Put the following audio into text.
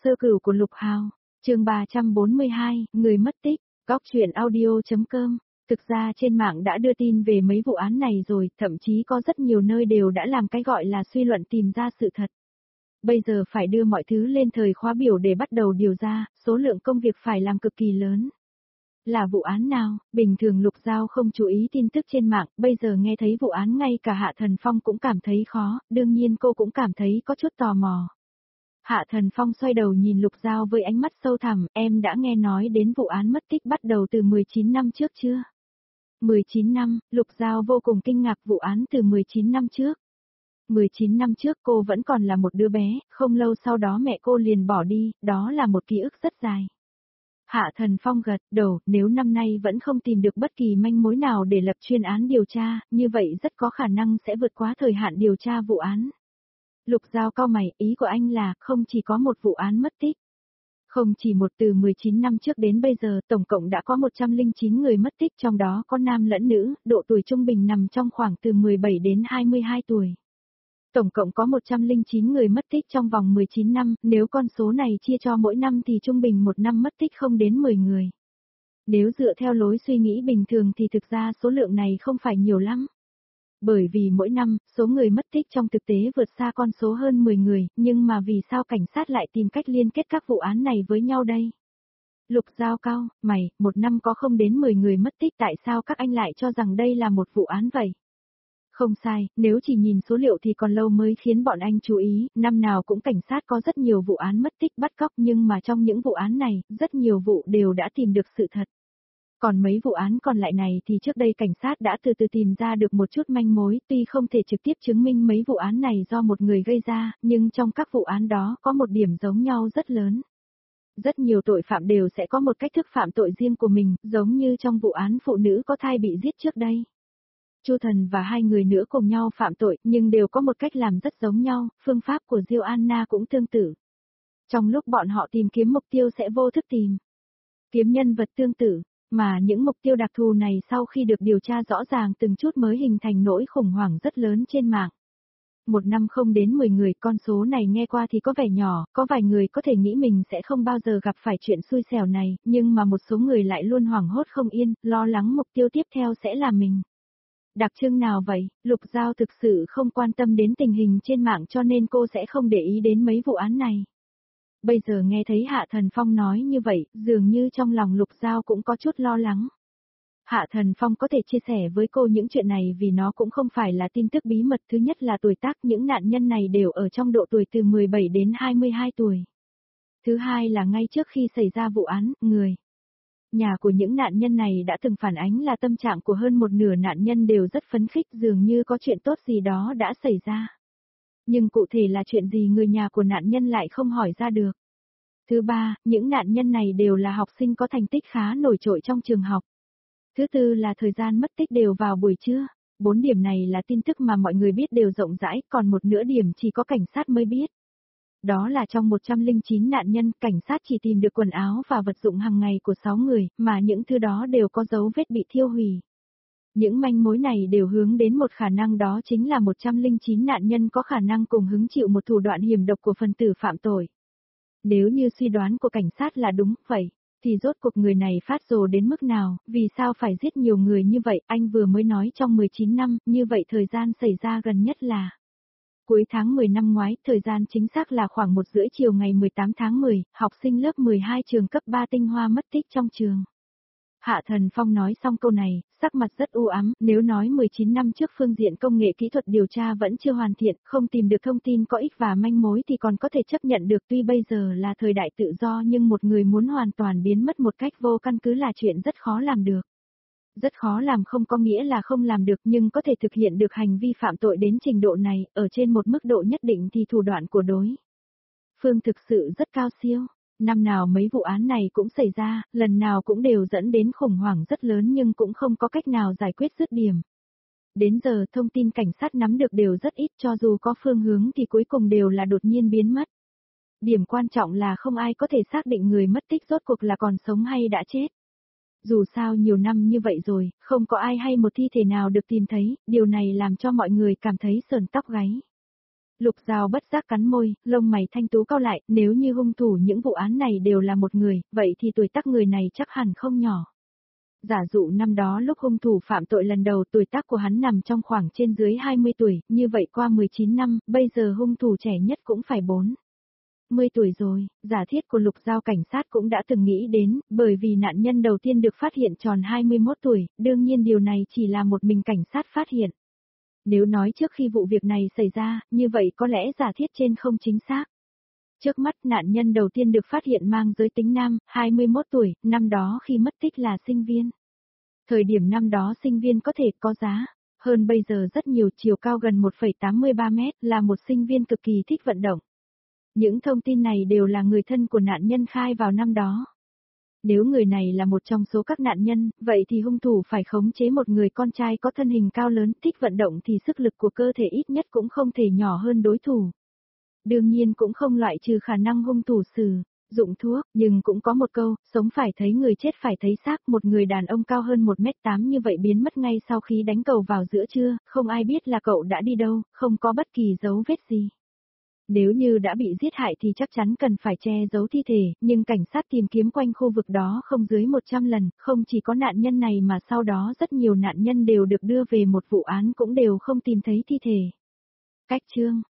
Sơ cửu của Lục Hào, chương 342, người mất tích, góc truyện audio.com. Thực ra trên mạng đã đưa tin về mấy vụ án này rồi, thậm chí có rất nhiều nơi đều đã làm cái gọi là suy luận tìm ra sự thật. Bây giờ phải đưa mọi thứ lên thời khóa biểu để bắt đầu điều ra, số lượng công việc phải làm cực kỳ lớn. Là vụ án nào? Bình thường Lục Giao không chú ý tin tức trên mạng, bây giờ nghe thấy vụ án ngay cả Hạ Thần Phong cũng cảm thấy khó, đương nhiên cô cũng cảm thấy có chút tò mò. Hạ Thần Phong xoay đầu nhìn Lục Giao với ánh mắt sâu thẳm, em đã nghe nói đến vụ án mất tích bắt đầu từ 19 năm trước chưa? 19 năm, Lục Giao vô cùng kinh ngạc, vụ án từ 19 năm trước. 19 năm trước cô vẫn còn là một đứa bé, không lâu sau đó mẹ cô liền bỏ đi, đó là một ký ức rất dài. Hạ Thần Phong gật đầu, nếu năm nay vẫn không tìm được bất kỳ manh mối nào để lập chuyên án điều tra, như vậy rất có khả năng sẽ vượt quá thời hạn điều tra vụ án. Lục Giao cau mày, ý của anh là không chỉ có một vụ án mất tích. Không chỉ một, từ 19 năm trước đến bây giờ, tổng cộng đã có 109 người mất tích, trong đó có nam lẫn nữ, độ tuổi trung bình nằm trong khoảng từ 17 đến 22 tuổi. Tổng cộng có 109 người mất tích trong vòng 19 năm, nếu con số này chia cho mỗi năm thì trung bình một năm mất tích không đến 10 người. Nếu dựa theo lối suy nghĩ bình thường thì thực ra số lượng này không phải nhiều lắm. Bởi vì mỗi năm, số người mất tích trong thực tế vượt xa con số hơn 10 người, nhưng mà vì sao cảnh sát lại tìm cách liên kết các vụ án này với nhau đây? Lục Giao cau mày, một năm có không đến 10 người mất tích, tại sao các anh lại cho rằng đây là một vụ án vậy? Không sai, nếu chỉ nhìn số liệu thì còn lâu mới khiến bọn anh chú ý, năm nào cũng cảnh sát có rất nhiều vụ án mất tích bắt cóc, nhưng mà trong những vụ án này, rất nhiều vụ đều đã tìm được sự thật. Còn mấy vụ án còn lại này thì trước đây cảnh sát đã từ từ tìm ra được một chút manh mối, tuy không thể trực tiếp chứng minh mấy vụ án này do một người gây ra, nhưng trong các vụ án đó có một điểm giống nhau rất lớn. Rất nhiều tội phạm đều sẽ có một cách thức phạm tội riêng của mình, giống như trong vụ án phụ nữ có thai bị giết trước đây. Chu Thần và hai người nữa cùng nhau phạm tội, nhưng đều có một cách làm rất giống nhau, phương pháp của Diêu Anna cũng tương tự. Trong lúc bọn họ tìm kiếm mục tiêu sẽ vô thức tìm kiếm nhân vật tương tự, mà những mục tiêu đặc thù này sau khi được điều tra rõ ràng từng chút mới hình thành nỗi khủng hoảng rất lớn trên mạng. Một năm không đến 10 người, con số này nghe qua thì có vẻ nhỏ, có vài người có thể nghĩ mình sẽ không bao giờ gặp phải chuyện xui xẻo này, nhưng mà một số người lại luôn hoảng hốt không yên, lo lắng mục tiêu tiếp theo sẽ là mình. Đặc trưng nào vậy? Lục Giao thực sự không quan tâm đến tình hình trên mạng cho nên cô sẽ không để ý đến mấy vụ án này. Bây giờ nghe thấy Hạ Thần Phong nói như vậy, dường như trong lòng Lục Giao cũng có chút lo lắng. Hạ Thần Phong có thể chia sẻ với cô những chuyện này vì nó cũng không phải là tin tức bí mật. Thứ nhất là tuổi tác, những nạn nhân này đều ở trong độ tuổi từ 17 đến 22 tuổi. Thứ hai là ngay trước khi xảy ra vụ án, nhà của những nạn nhân này đã từng phản ánh là tâm trạng của hơn một nửa nạn nhân đều rất phấn khích, dường như có chuyện tốt gì đó đã xảy ra. Nhưng cụ thể là chuyện gì người nhà của nạn nhân lại không hỏi ra được. Thứ ba, những nạn nhân này đều là học sinh có thành tích khá nổi trội trong trường học. Thứ tư là thời gian mất tích đều vào buổi trưa. 4 điểm này là tin tức mà mọi người biết đều rộng rãi, còn một nửa điểm chỉ có cảnh sát mới biết. Đó là trong 109 nạn nhân, cảnh sát chỉ tìm được quần áo và vật dụng hàng ngày của 6 người, mà những thứ đó đều có dấu vết bị thiêu hủy. Những manh mối này đều hướng đến một khả năng, đó chính là 109 nạn nhân có khả năng cùng hứng chịu một thủ đoạn hiểm độc của phần tử phạm tội. Nếu như suy đoán của cảnh sát là đúng, vậy, thì rốt cuộc người này phát rồ đến mức nào, vì sao phải giết nhiều người như vậy, anh vừa mới nói trong 19 năm, như vậy thời gian xảy ra gần nhất là cuối tháng 10 năm ngoái, thời gian chính xác là khoảng 1:30 chiều ngày 18 tháng 10, học sinh lớp 12 trường cấp 3 Tinh Hoa mất tích trong trường. Hạ Thần Phong nói xong câu này, sắc mặt rất u ám, nếu nói 19 năm trước phương diện công nghệ kỹ thuật điều tra vẫn chưa hoàn thiện, không tìm được thông tin có ích và manh mối thì còn có thể chấp nhận được, tuy bây giờ là thời đại tự do nhưng một người muốn hoàn toàn biến mất một cách vô căn cứ là chuyện rất khó làm được. Rất khó làm không có nghĩa là không làm được, nhưng có thể thực hiện được hành vi phạm tội đến trình độ này, ở trên một mức độ nhất định thì thủ đoạn của đối phương thực sự rất cao siêu. Năm nào mấy vụ án này cũng xảy ra, lần nào cũng đều dẫn đến khủng hoảng rất lớn nhưng cũng không có cách nào giải quyết dứt điểm. Đến giờ thông tin cảnh sát nắm được đều rất ít, cho dù có phương hướng thì cuối cùng đều là đột nhiên biến mất. Điểm quan trọng là không ai có thể xác định người mất tích rốt cuộc là còn sống hay đã chết. Dù sao nhiều năm như vậy rồi, không có ai hay một thi thể nào được tìm thấy, điều này làm cho mọi người cảm thấy sởn tóc gáy. Lục Giao bất giác cắn môi, lông mày thanh tú cau lại, nếu như hung thủ những vụ án này đều là một người, vậy thì tuổi tác người này chắc hẳn không nhỏ. Giả dụ năm đó lúc hung thủ phạm tội lần đầu tuổi tác của hắn nằm trong khoảng trên dưới 20 tuổi, như vậy qua 19 năm, bây giờ hung thủ trẻ nhất cũng phải 40 tuổi rồi, giả thiết của Lục Giao cảnh sát cũng đã từng nghĩ đến, bởi vì nạn nhân đầu tiên được phát hiện tròn 21 tuổi, đương nhiên điều này chỉ là một mình cảnh sát phát hiện. Nếu nói trước khi vụ việc này xảy ra, như vậy có lẽ giả thiết trên không chính xác. Trước mắt nạn nhân đầu tiên được phát hiện mang giới tính nam, 21 tuổi, năm đó khi mất tích là sinh viên. Thời điểm năm đó sinh viên có thể có giá hơn bây giờ rất nhiều, chiều cao gần 1,83 mét, là một sinh viên cực kỳ thích vận động. Những thông tin này đều là người thân của nạn nhân khai vào năm đó. Nếu người này là một trong số các nạn nhân, vậy thì hung thủ phải khống chế một người con trai có thân hình cao lớn, thích vận động thì sức lực của cơ thể ít nhất cũng không thể nhỏ hơn đối thủ. Đương nhiên cũng không loại trừ khả năng hung thủ sử dụng thuốc, nhưng cũng có một câu, sống phải thấy người chết phải thấy xác, một người đàn ông cao hơn 1m8 như vậy biến mất ngay sau khi đánh cầu vào giữa trưa, không ai biết là cậu đã đi đâu, không có bất kỳ dấu vết gì. Nếu như đã bị giết hại thì chắc chắn cần phải che giấu thi thể, nhưng cảnh sát tìm kiếm quanh khu vực đó không dưới 100 lần, không chỉ có nạn nhân này mà sau đó rất nhiều nạn nhân đều được đưa về một vụ án cũng đều không tìm thấy thi thể. Cách chương